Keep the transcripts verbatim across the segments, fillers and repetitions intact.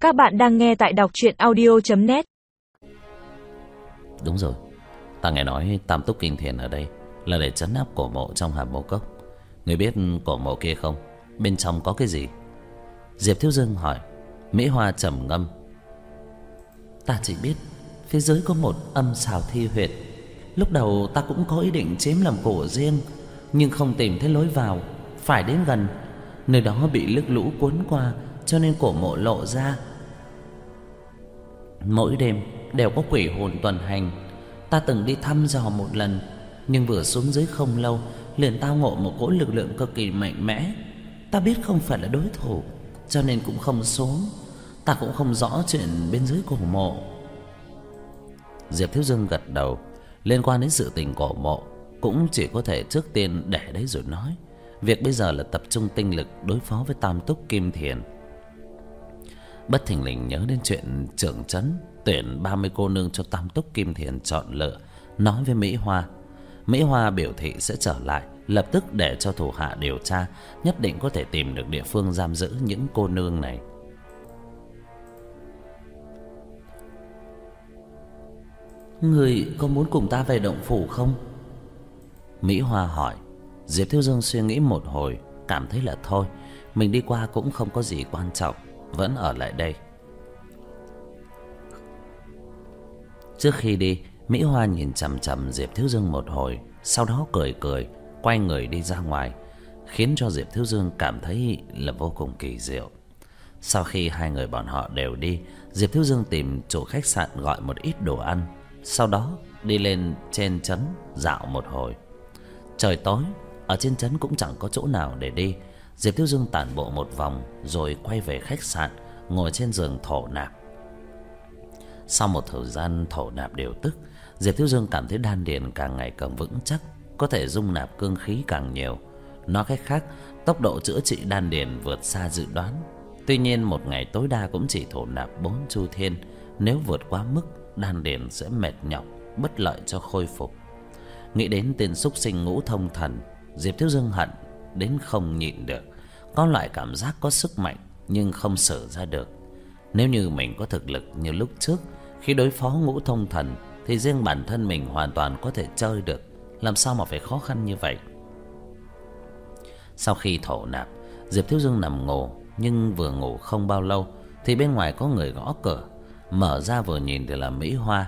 Các bạn đang nghe tại đọc truyện audio chấm net. Đúng rồi, ta nghe nói Tam Túc Kinh Thiền ở đây là để trấn áp cổ mộ trong Hàm Mộ Cốc. Người biết cổ mộ kia không? Bên trong có cái gì? Diệp Thiếu Dương hỏi. Mỹ Hoa trầm ngâm. Ta chỉ biết phía dưới có một âm xào thi huyệt. Lúc đầu ta cũng có ý định chiếm làm cổ riêng, nhưng không tìm thấy lối vào. Phải đến gần, nơi đó bị nước lũ cuốn qua, cho nên cổ mộ lộ ra. Mỗi đêm đều có quỷ hồn tuần hành. Ta từng đi thăm dò một lần, nhưng vừa xuống dưới không lâu liền tao ngộ một cỗ lực lượng cực kỳ mạnh mẽ. Ta biết không phải là đối thủ, cho nên cũng không xuống. Ta cũng không rõ chuyện bên dưới cổ mộ. Diệp Thiếu Dương gật đầu. Liên quan đến sự tình cổ mộ cũng chỉ có thể trước tiên để đấy rồi nói. Việc bây giờ là tập trung tinh lực đối phó với Tam Túc Kim Thiền. Bất thình lình nhớ đến chuyện trưởng trấn tuyển ba mươi cô nương cho Tam Túc Kim Thiền chọn lựa, nói với Mỹ Hoa. Mỹ Hoa biểu thị sẽ trở lại, lập tức để cho thủ hạ điều tra, nhất định có thể tìm được địa phương giam giữ những cô nương này. Người có muốn cùng ta về động phủ không? Mỹ Hoa hỏi. Diệp Thiếu Dương suy nghĩ một hồi, cảm thấy là thôi, mình đi qua cũng không có gì quan trọng, vẫn ở lại đây. Trước khi đi, Mỹ Hoa nhìn chằm chằm Diệp Thiếu Dương một hồi, sau đó cười cười, quay người đi ra ngoài, khiến cho Diệp Thiếu Dương cảm thấy là vô cùng kỳ diệu. Sau khi hai người bọn họ đều đi, Diệp Thiếu Dương tìm chủ khách sạn gọi một ít đồ ăn, sau đó đi lên trên trấn dạo một hồi. Trời tối, ở trên trấn cũng chẳng có chỗ nào để đi. Diệp Thiếu Dương tản bộ một vòng rồi quay về khách sạn, ngồi trên giường thổ nạp. Sau một thời gian thổ nạp điều tức, Diệp Thiếu Dương cảm thấy đan điền càng ngày càng vững chắc, có thể dung nạp cương khí càng nhiều. Nói cách khác, tốc độ chữa trị đan điền vượt xa dự đoán. Tuy nhiên một ngày tối đa cũng chỉ thổ nạp bốn chu thiên, nếu vượt quá mức, đan điền sẽ mệt nhọc, bất lợi cho khôi phục. Nghĩ đến tên súc sinh Ngũ Thông Thần, Diệp Thiếu Dương hận đến không nhịn được, có loại cảm giác có sức mạnh nhưng không sử ra được. Nếu như mình có thực lực như lúc trước khi đối phó Ngũ Thông Thần, thì riêng bản thân mình hoàn toàn có thể chơi được, làm sao mà phải khó khăn như vậy. Sau khi thổ nạp, Diệp Thiếu Dương nằm ngủ, nhưng vừa ngủ không bao lâu thì bên ngoài có người gõ cửa. Mở ra vừa nhìn thì là Mỹ Hoa.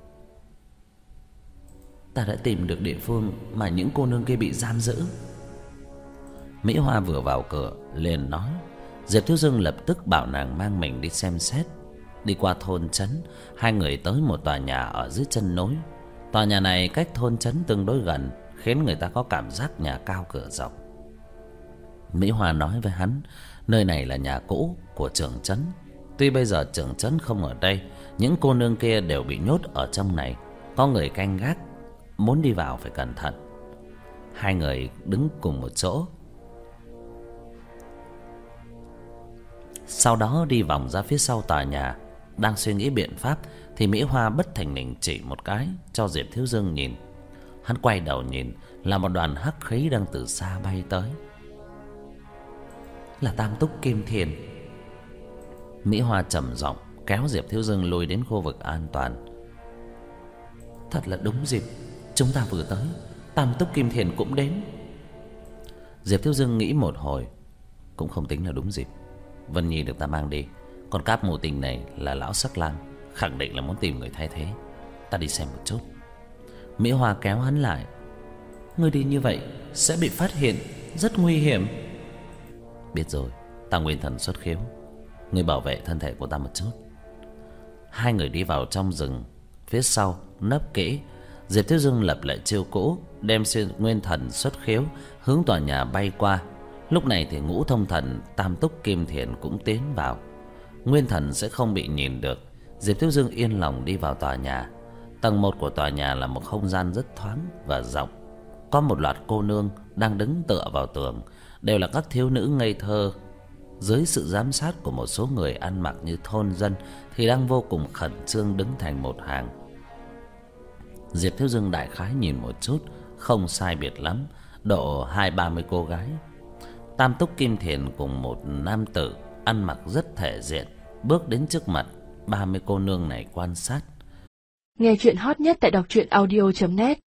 Ta đã tìm được địa phương mà những cô nương kia bị giam giữ. Mỹ Hoa vừa vào cửa liền nói. Diệp Thiếu Dương lập tức bảo nàng mang mình đi xem xét. Đi qua thôn trấn, hai người tới một tòa nhà ở dưới chân núi. Tòa nhà này cách thôn trấn tương đối gần, khiến người ta có cảm giác nhà cao cửa rộng. Mỹ Hoa nói với hắn, nơi này là nhà cũ của trưởng trấn. Tuy bây giờ trưởng trấn không ở đây, những cô nương kia đều bị nhốt ở trong này, có người canh gác, muốn đi vào phải cẩn thận. Hai người đứng cùng một chỗ, sau đó đi vòng ra phía sau tòa nhà. Đang suy nghĩ biện pháp thì Mỹ Hoa bất thình lình chỉ một cái cho Diệp Thiếu Dương nhìn. Hắn quay đầu nhìn, là một đoàn hắc khí đang từ xa bay tới. Là Tam Túc Kim Thiền. Mỹ Hoa trầm giọng kéo Diệp Thiếu Dương lùi đến khu vực an toàn. Thật là đúng dịp, chúng ta vừa tới, Tam Túc Kim Thiền cũng đến. Diệp Thiếu Dương nghĩ một hồi, cũng không tính là đúng dịp. Vân Nhi được ta mang đi, còn Cáp Mù Tình này là lão Sắc Lang, khẳng định là muốn tìm người thay thế. Ta đi xem một chút. Mỹ Hoa kéo hắn lại. Ngươi đi như vậy sẽ bị phát hiện, rất nguy hiểm. Biết rồi, ta nguyên thần xuất khiếu, ngươi bảo vệ thân thể của ta một chút. Hai người đi vào trong rừng, phía sau nấp kỹ. Diệp Thiếu Dương lập lại chiêu cũ, đem xuyên nguyên thần xuất khiếu hướng tòa nhà bay qua. Lúc này thì Ngũ Thông Thần, Tam Túc Kim Thiền cũng tiến vào. Nguyên thần sẽ không bị nhìn được. Diệp Thiếu Dương yên lòng đi vào tòa nhà. Tầng một của tòa nhà là một không gian rất thoáng và rộng. Có một loạt cô nương đang đứng tựa vào tường, đều là các thiếu nữ ngây thơ. Dưới sự giám sát của một số người ăn mặc như thôn dân thì đang vô cùng khẩn trương đứng thành một hàng. Diệp Thiếu Dương đại khái nhìn một chút, không sai biệt lắm, độ hai ba mươi cô gái. Tam Túc Kim Thiền cùng một nam tử ăn mặc rất thể diện, bước đến trước mặt ba mươi cô nương này quan sát. Nghe chuyện hot nhất tại đọc truyện audio chấm net.